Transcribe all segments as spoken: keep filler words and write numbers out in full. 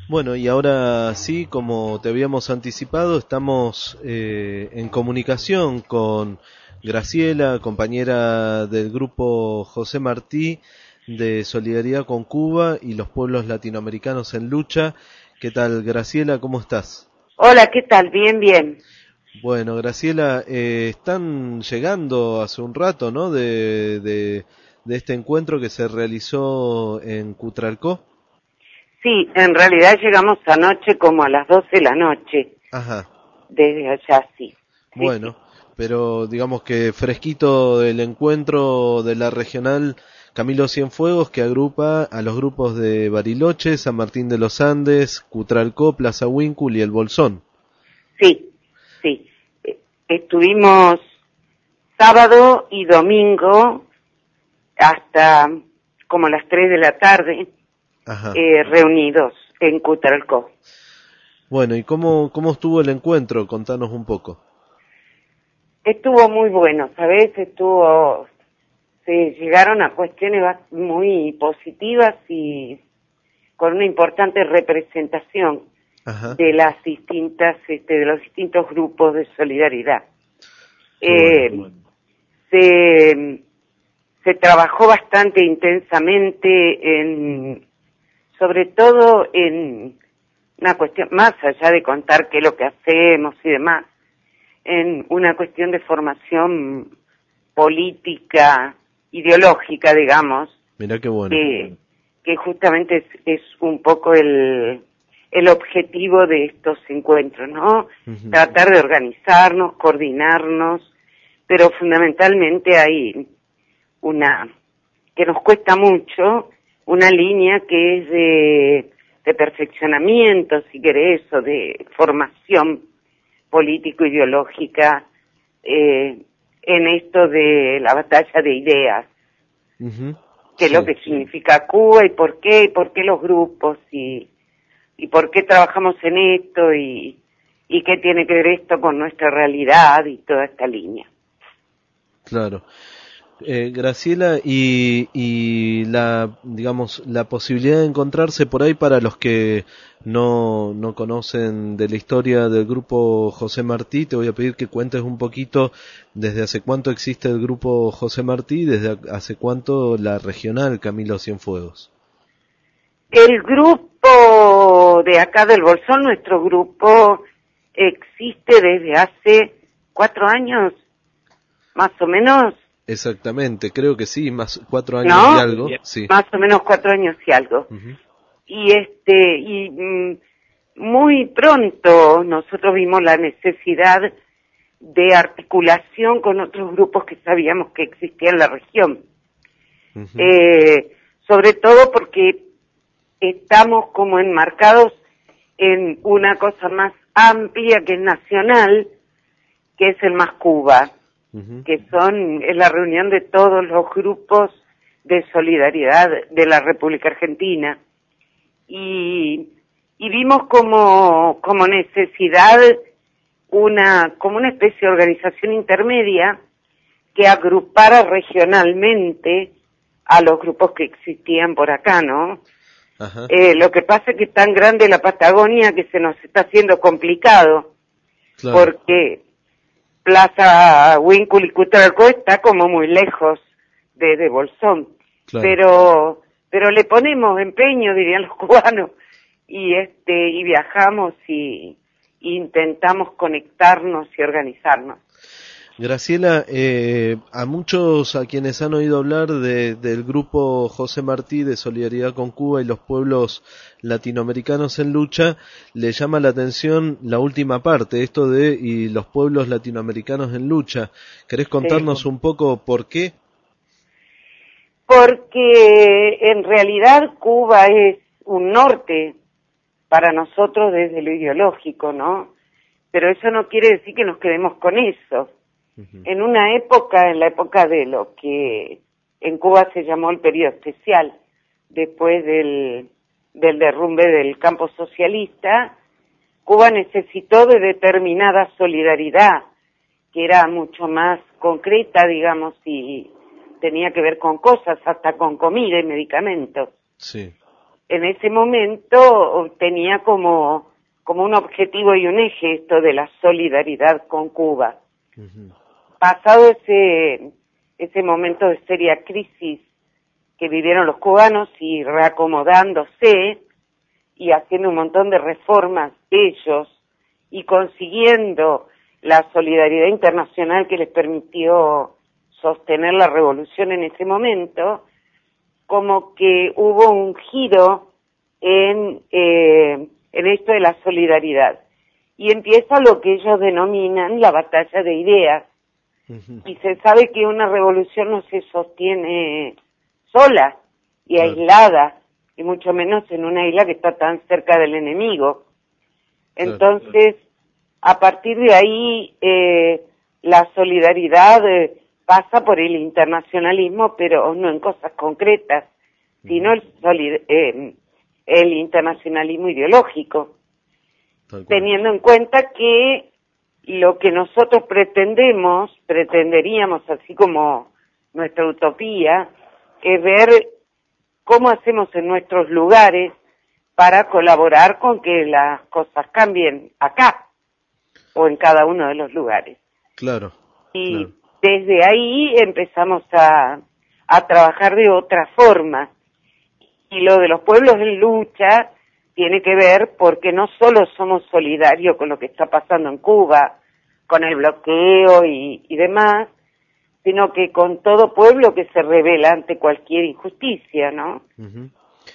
Bueno, y ahora sí, como te habíamos anticipado, estamos eh, en comunicación con Graciela, compañera del grupo José Martí de Solidaridad con Cuba y los pueblos latinoamericanos en lucha. ¿Qué tal, Graciela? ¿Cómo estás? Hola, ¿qué tal? Bien, bien. Bueno, Graciela, eh, están llegando hace un rato, ¿no? De, de, de este encuentro que se realizó en Cutralcó. Sí, en realidad llegamos anoche como a las doce de la noche, Ajá. desde allá, sí. Sí, Bueno, sí. pero digamos que fresquito el encuentro de la regional Camilo Cienfuegos, que agrupa a los grupos de Bariloche, San Martín de los Andes, Cutralcó, Plaza Huíncul y El Bolsón. Sí, sí. Eh, Estuvimos sábado y domingo hasta como las tres de la tarde Ajá. eh, reunidos en Cutralcó. Bueno, ¿y cómo, cómo estuvo el encuentro? Contanos un poco. Estuvo muy bueno, ¿sabes? Estuvo, se llegaron a cuestiones bas- muy positivas y con una importante representación Ajá, de las distintas, este, de los distintos grupos de solidaridad. qué bueno. Eh, se, se trabajó bastante intensamente en, sobre todo en una cuestión, más allá de contar qué es lo que hacemos y demás, en una cuestión de formación política, ideológica, digamos, Mirá qué bueno. que, que justamente es, es un poco el, el objetivo de estos encuentros, ¿no? Ujú. Tratar de organizarnos, coordinarnos, pero fundamentalmente hay una, que nos cuesta mucho, una línea que es de, de perfeccionamiento, si querés, o de formación político-ideológica eh, en esto de la batalla de ideas, Ujú. qué es lo Sí. que significa Cuba y por qué, y por qué los grupos y, y por qué trabajamos en esto y, y qué tiene que ver esto con nuestra realidad y toda esta línea. Claro. Eh, Graciela, y, y la, digamos, la posibilidad de encontrarse por ahí para los que no, no conocen de la historia del grupo José Martí, te voy a pedir que cuentes un poquito desde hace cuánto existe el grupo José Martí, desde hace cuánto la regional Camilo Cienfuegos. El grupo de acá del Bolsón, nuestro grupo, existe desde hace cuatro años, más o menos, Exactamente, creo que sí, más cuatro años y ¿no? algo, sí. Más o menos cuatro años y algo. Ujú. Y este, y mm, muy pronto nosotros vimos la necesidad de articulación con otros grupos que sabíamos que existían en la región. Ujú. Eh, sobre todo porque estamos como enmarcados en una cosa más amplia que es nacional, que es el Más Cuba, Ujú. que son, es la reunión de todos los grupos de solidaridad de la República Argentina. Y, y vimos como, como necesidad una, como una especie de organización intermedia que agrupara regionalmente a los grupos que existían por acá, ¿no? Ajá, Eh, lo que pasa es que es tan grande la Patagonia que se nos está haciendo complicado, claro, porque Plaza Huíncul y Cutralcó está como muy lejos de, de Bolsón, claro. pero pero le ponemos empeño, dirían los cubanos, y este y viajamos y, y intentamos conectarnos y organizarnos. Graciela, eh, a muchos a quienes han oído hablar de, del grupo José Martí de Solidaridad con Cuba y los pueblos latinoamericanos en lucha, le llama la atención la última parte, esto de y los pueblos latinoamericanos en lucha. ¿Querés Sí. contarnos un poco por qué? Porque en realidad Cuba es un norte para nosotros desde lo ideológico, ¿no? Pero eso no quiere decir que nos quedemos con eso. Ujú. En una época, en la época de lo que en Cuba se llamó el periodo especial, después del, del derrumbe del campo socialista, Cuba necesitó de determinada solidaridad, que era mucho más concreta, digamos, y tenía que ver con cosas, hasta con comida y medicamentos. Sí. en ese momento tenía como, como un objetivo y un eje esto de la solidaridad con Cuba. Uh-huh. Pasado ese, ese momento de seria crisis que vivieron los cubanos y reacomodándose y haciendo un montón de reformas ellos y consiguiendo la solidaridad internacional que les permitió sostener la revolución en ese momento, como que hubo un giro en, eh, en esto de la solidaridad. Y empieza lo que ellos denominan la batalla de ideas. Uh-huh. Y se sabe que una revolución no se sostiene sola y claro. aislada, y mucho menos en una isla que está tan cerca del enemigo. Entonces, claro, claro. a partir de ahí, eh, la solidaridad eh, pasa por el internacionalismo, pero no en cosas concretas, sino el, solid- eh, el internacionalismo ideológico, teniendo en cuenta que lo que nosotros pretendemos, pretenderíamos, así como nuestra utopía, es ver cómo hacemos en nuestros lugares para colaborar con que las cosas cambien acá, o en cada uno de los lugares. Claro. Y claro. desde ahí empezamos a, a trabajar de otra forma. Y lo de los pueblos en lucha tiene que ver porque no solo somos solidarios con lo que está pasando en Cuba, con el bloqueo y, y demás, sino que con todo pueblo que se revela ante cualquier injusticia, ¿no? Uh-huh.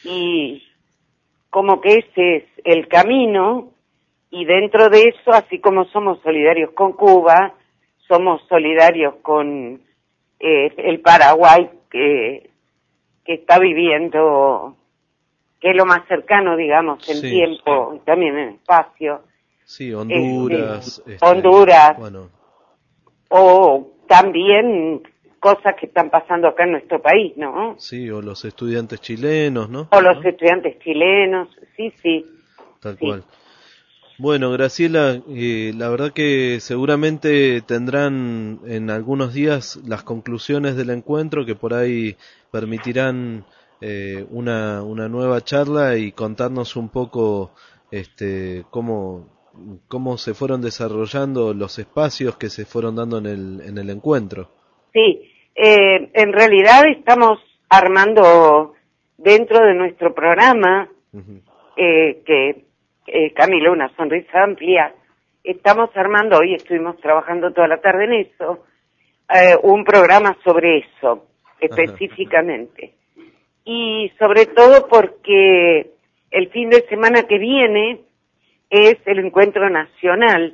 Y como que ese es el camino, y dentro de eso, así como somos solidarios con Cuba, somos solidarios con eh, el Paraguay, que, que está viviendo, que es lo más cercano, digamos, en sí, tiempo, sí. y también en espacio. Sí, Honduras. Este, este, Honduras. Bueno. O también cosas que están pasando acá en nuestro país, ¿no? Sí, o los estudiantes chilenos, ¿no? O los ¿no? estudiantes chilenos, sí, sí. Tal sí. cual. Bueno, Graciela, eh, la verdad que seguramente tendrán en algunos días las conclusiones del encuentro que por ahí permitirán eh, una, una nueva charla y contarnos un poco este, cómo, cómo se fueron desarrollando los espacios que se fueron dando en el, en el encuentro. Sí, eh, en realidad estamos armando dentro de nuestro programa, uh-huh. eh, que eh, Camilo, una sonrisa amplia, estamos armando, hoy estuvimos trabajando toda la tarde en eso, eh, un programa sobre eso, específicamente. Ajá. Y sobre todo porque el fin de semana que viene es el encuentro nacional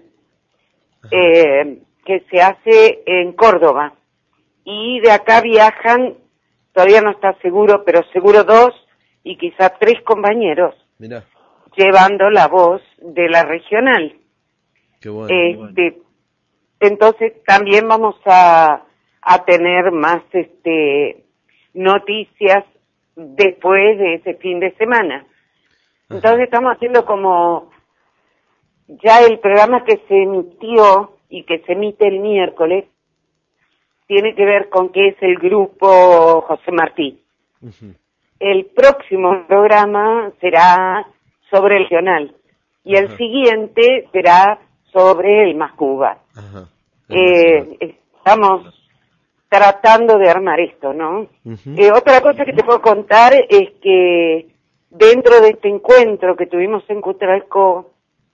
eh, que se hace en Córdoba. Y de acá viajan, todavía no está seguro, pero seguro dos y quizá tres compañeros. Mirá. Llevando la voz de la regional. Qué bueno, este, qué bueno. Entonces también vamos a, a tener más este noticias después de ese fin de semana. Ajá. Entonces estamos haciendo como ya el programa que se emitió y que se emite el miércoles tiene que ver con qué es el grupo José Martí. Uh-huh. El próximo programa será sobre el regional y Ajá. el siguiente será sobre el Más Cuba. Ajá. Eh, estamos tratando de armar esto, ¿no? Uh-huh. Eh, otra cosa que te puedo contar es que dentro de este encuentro que tuvimos en Cutralcó,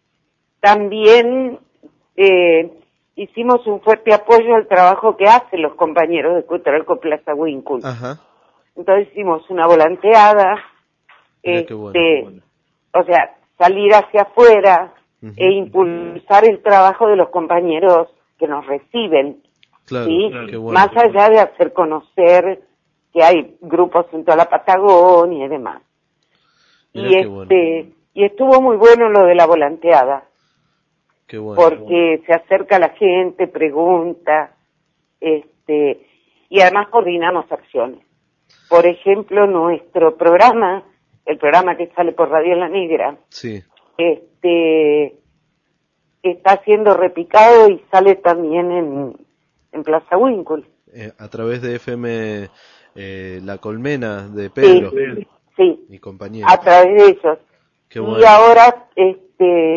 también eh, hicimos un fuerte apoyo al trabajo que hacen los compañeros de Cutralcó Plaza Huíncul. Ajá. Entonces hicimos una volanteada, este, bueno, bueno. o sea, salir hacia afuera uh-huh. e impulsar el trabajo de los compañeros que nos reciben, claro, ¿sí? Claro, bueno, más allá de hacer conocer que hay grupos en toda la Patagonia y demás. Mirá y este bueno. y estuvo muy bueno lo de la volanteada, qué bueno, porque qué bueno. se acerca la gente, pregunta, este y además coordinamos acciones. Por ejemplo, nuestro programa, el programa que sale por Radio La Negra, sí. este está siendo repicado y sale también en, en Plaza Huíncul. Eh, a través de F M eh, La Colmena de Pedro. Sí, sí. Y compañeros. A través de ellos. Qué bueno. Y ahora este,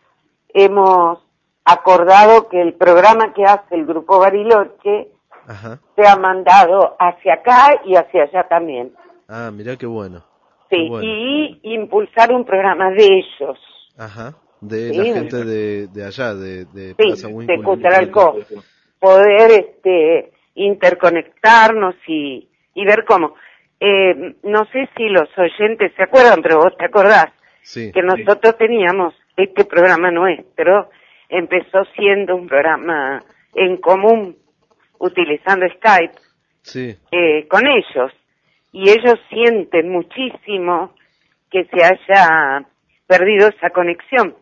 hemos acordado que el programa que hace el Grupo Bariloche Ajá. se ha mandado hacia acá y hacia allá también. Ah, mirá qué bueno. Sí, qué bueno. y impulsar un programa de ellos. Ajá, de Sí. la gente de, de allá, de, de Sí, Plaza de Winkle. Cutralcó. Poder este, interconectarnos y, y ver cómo. Eh, no sé si los oyentes se acuerdan, pero vos te acordás, Sí. que nosotros teníamos este programa nuestro, empezó siendo un programa en común, utilizando Skype, Sí, eh, con ellos. Y ellos sienten muchísimo que se haya perdido esa conexión.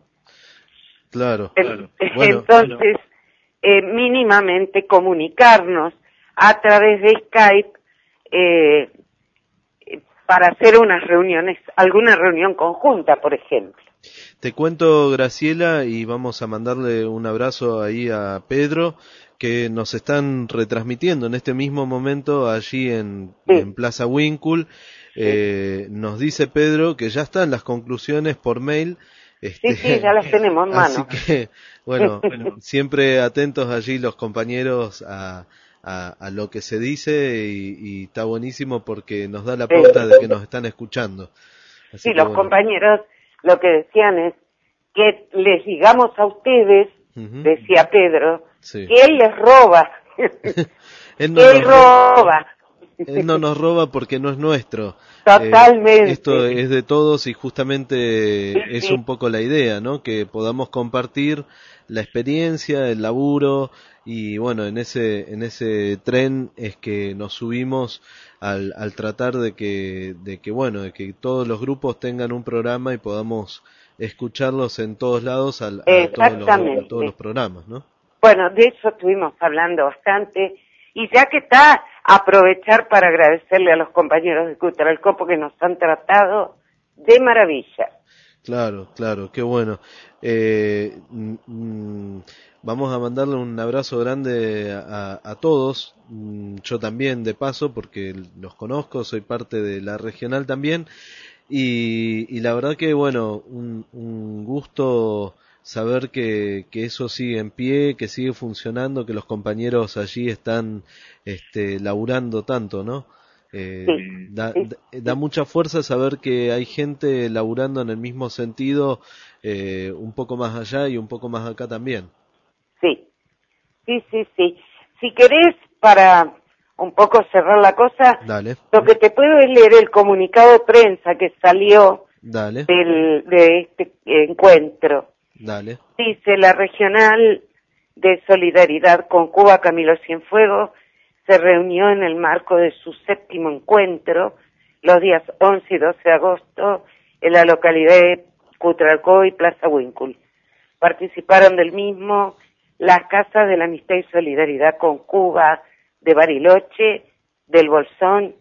claro. En- Bueno, Entonces, eh, mínimamente comunicarnos a través de Skype eh, eh, para hacer unas reuniones, alguna reunión conjunta, por ejemplo. te cuento, Graciela, y vamos a mandarle un abrazo ahí a Pedro, que nos están retransmitiendo en este mismo momento allí en, Sí. en Plaza Winkle. Eh, nos dice Pedro que ya están las conclusiones por mail. Este, Sí, sí, ya las tenemos en así mano. que, bueno, siempre atentos allí los compañeros a, a, a lo que se dice y, y está buenísimo porque nos da la pauta de que nos están escuchando. Así Sí, que, los bueno. compañeros lo que decían es que les digamos a ustedes, Ujú. decía Pedro, Sí. que él les roba, Él no que él nos roba, roba. él no nos roba porque no es nuestro. Totalmente. Eh, esto es de todos y justamente Sí, es sí. un poco la idea, ¿no? Que podamos compartir la experiencia, el laburo y bueno, en ese en ese tren es que nos subimos al, al tratar de que de que bueno, de que todos los grupos tengan un programa y podamos escucharlos en todos lados al- a, todos los, a Exactamente. todos los programas, ¿no? Bueno, de eso estuvimos hablando bastante. Y ya que está, aprovechar para agradecerle a los compañeros de Cutralcó porque nos han tratado de maravilla. Claro, claro, qué bueno. Eh, mm, mm, vamos a mandarle un abrazo grande a, a todos, mm, yo también de paso porque los conozco, soy parte de la regional también y, y la verdad que bueno, un, un gusto saber que, que eso sigue en pie, que sigue funcionando, que los compañeros allí están este, laburando tanto, ¿no? Eh, Sí, da, sí, da, da mucha fuerza saber que hay gente laburando en el mismo sentido, eh, un poco más allá y un poco más acá también. sí, sí, sí, sí. Si querés, para un poco cerrar la cosa, Dale, lo que te puedo es leer el comunicado de prensa que salió dale, del, de este encuentro. dale. Dice, la regional de solidaridad con Cuba, Camilo Cienfuegos, se reunió en el marco de su séptimo encuentro los días once y doce de agosto en la localidad de Cutralcó y Plaza Winkle. Participaron del mismo las Casas de la Amistad y Solidaridad con Cuba de Bariloche, del Bolsón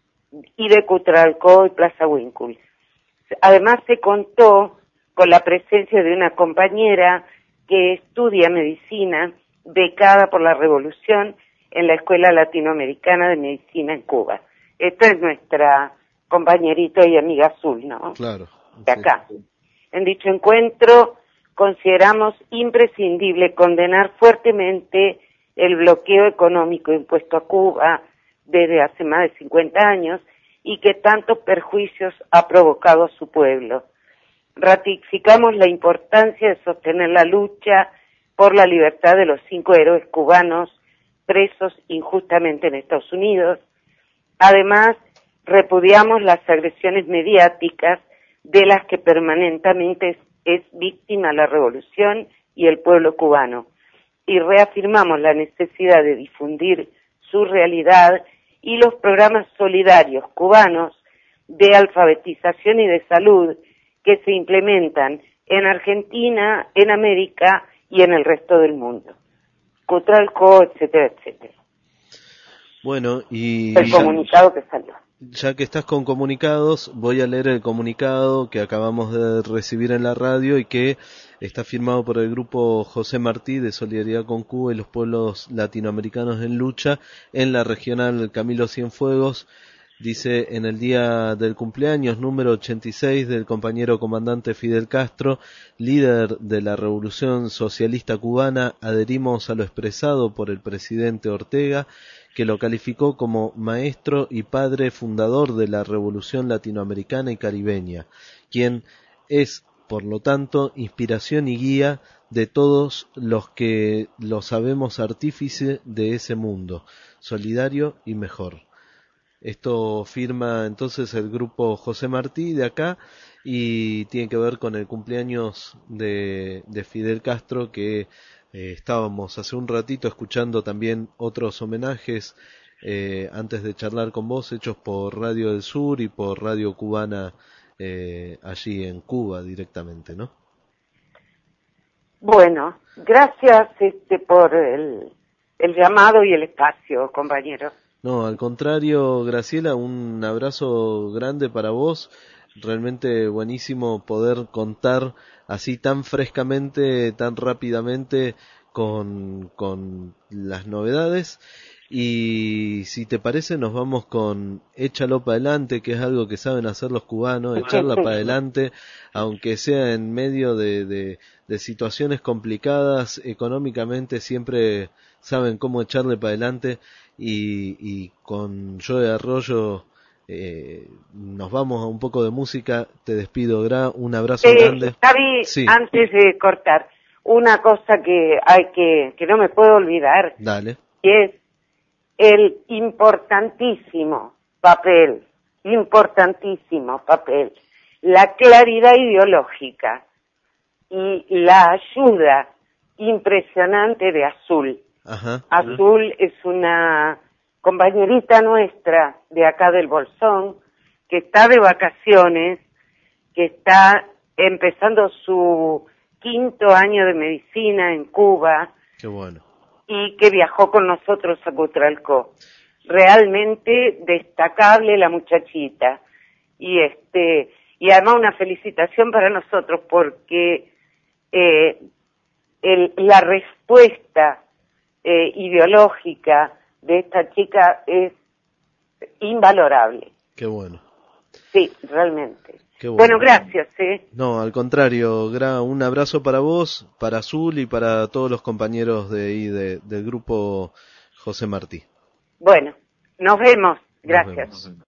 y de Cutralcó y Plaza Winkle. Además se contó con la presencia de una compañera que estudia medicina, becada por la Revolución en la Escuela Latinoamericana de Medicina en Cuba. Esta es nuestra compañerita y amiga azul, ¿no? Claro. De acá. En dicho encuentro consideramos imprescindible condenar fuertemente el bloqueo económico impuesto a Cuba desde hace más de cincuenta años y que tantos perjuicios ha provocado a su pueblo. Ratificamos la importancia de sostener la lucha por la libertad de los cinco héroes cubanos presos injustamente en Estados Unidos. Además, repudiamos las agresiones mediáticas de las que permanentemente es, es víctima la revolución y el pueblo cubano. Y reafirmamos la necesidad de difundir su realidad y los programas solidarios cubanos de alfabetización y de salud que se implementan en Argentina, en América y en el resto del mundo. Cutralcó, etcétera, etcétera. Bueno, y El comunicado que salió. ya que estás con comunicados, voy a leer el comunicado que acabamos de recibir en la radio y que está firmado por el grupo José Martí de Solidaridad con Cuba y los pueblos latinoamericanos en lucha en la regional Camilo Cienfuegos dice: en el día del cumpleaños número ochenta y seis del compañero comandante Fidel Castro, líder de la Revolución Socialista Cubana, adherimos a lo expresado por el presidente Ortega, que lo calificó como maestro y padre fundador de la Revolución Latinoamericana y Caribeña, quien es, por lo tanto, inspiración y guía de todos los que lo sabemos artífice de ese mundo, solidario y mejor. Esto firma entonces el grupo José Martí de acá y tiene que ver con el cumpleaños de, de Fidel Castro, que eh, estábamos hace un ratito escuchando también otros homenajes eh, antes de charlar con vos, hechos por Radio del Sur y por Radio Cubana eh, allí en Cuba directamente, ¿no? Bueno, gracias este, por el, el llamado y el espacio, compañero. No, al contrario, Graciela, un abrazo grande para vos. Realmente buenísimo poder contar así tan frescamente, tan rápidamente con, con las novedades. Y si te parece, nos vamos con Échalo para adelante, que es algo que saben hacer los cubanos, echarla para adelante, aunque sea en medio de, de, de situaciones complicadas económicamente, siempre saben cómo echarle para adelante. Y, y con Joe Arroyo eh, nos vamos a un poco de música. Te despido, Gra, un abrazo eh, grande. Javi, Sí. Antes de cortar, una cosa que hay que que no me puedo olvidar, Dale. y es el importantísimo papel, importantísimo papel, la claridad ideológica y la ayuda impresionante de Azul. Ajá. Azul es una compañerita nuestra de acá del Bolsón, que está de vacaciones, que está empezando su quinto año de medicina en Cuba. Qué bueno. Y que viajó con nosotros a Cutralcó. Realmente destacable la muchachita. Y este y además una felicitación para nosotros porque eh, el, la respuesta eh, ideológica de esta chica es invalorable. Qué bueno. Sí, realmente. Qué bueno. Bueno, gracias. ¿eh? No, al contrario, Gra, un abrazo para vos, para Azul y para todos los compañeros de ahí de, del grupo José Martí. Bueno, nos vemos. Gracias. Nos vemos.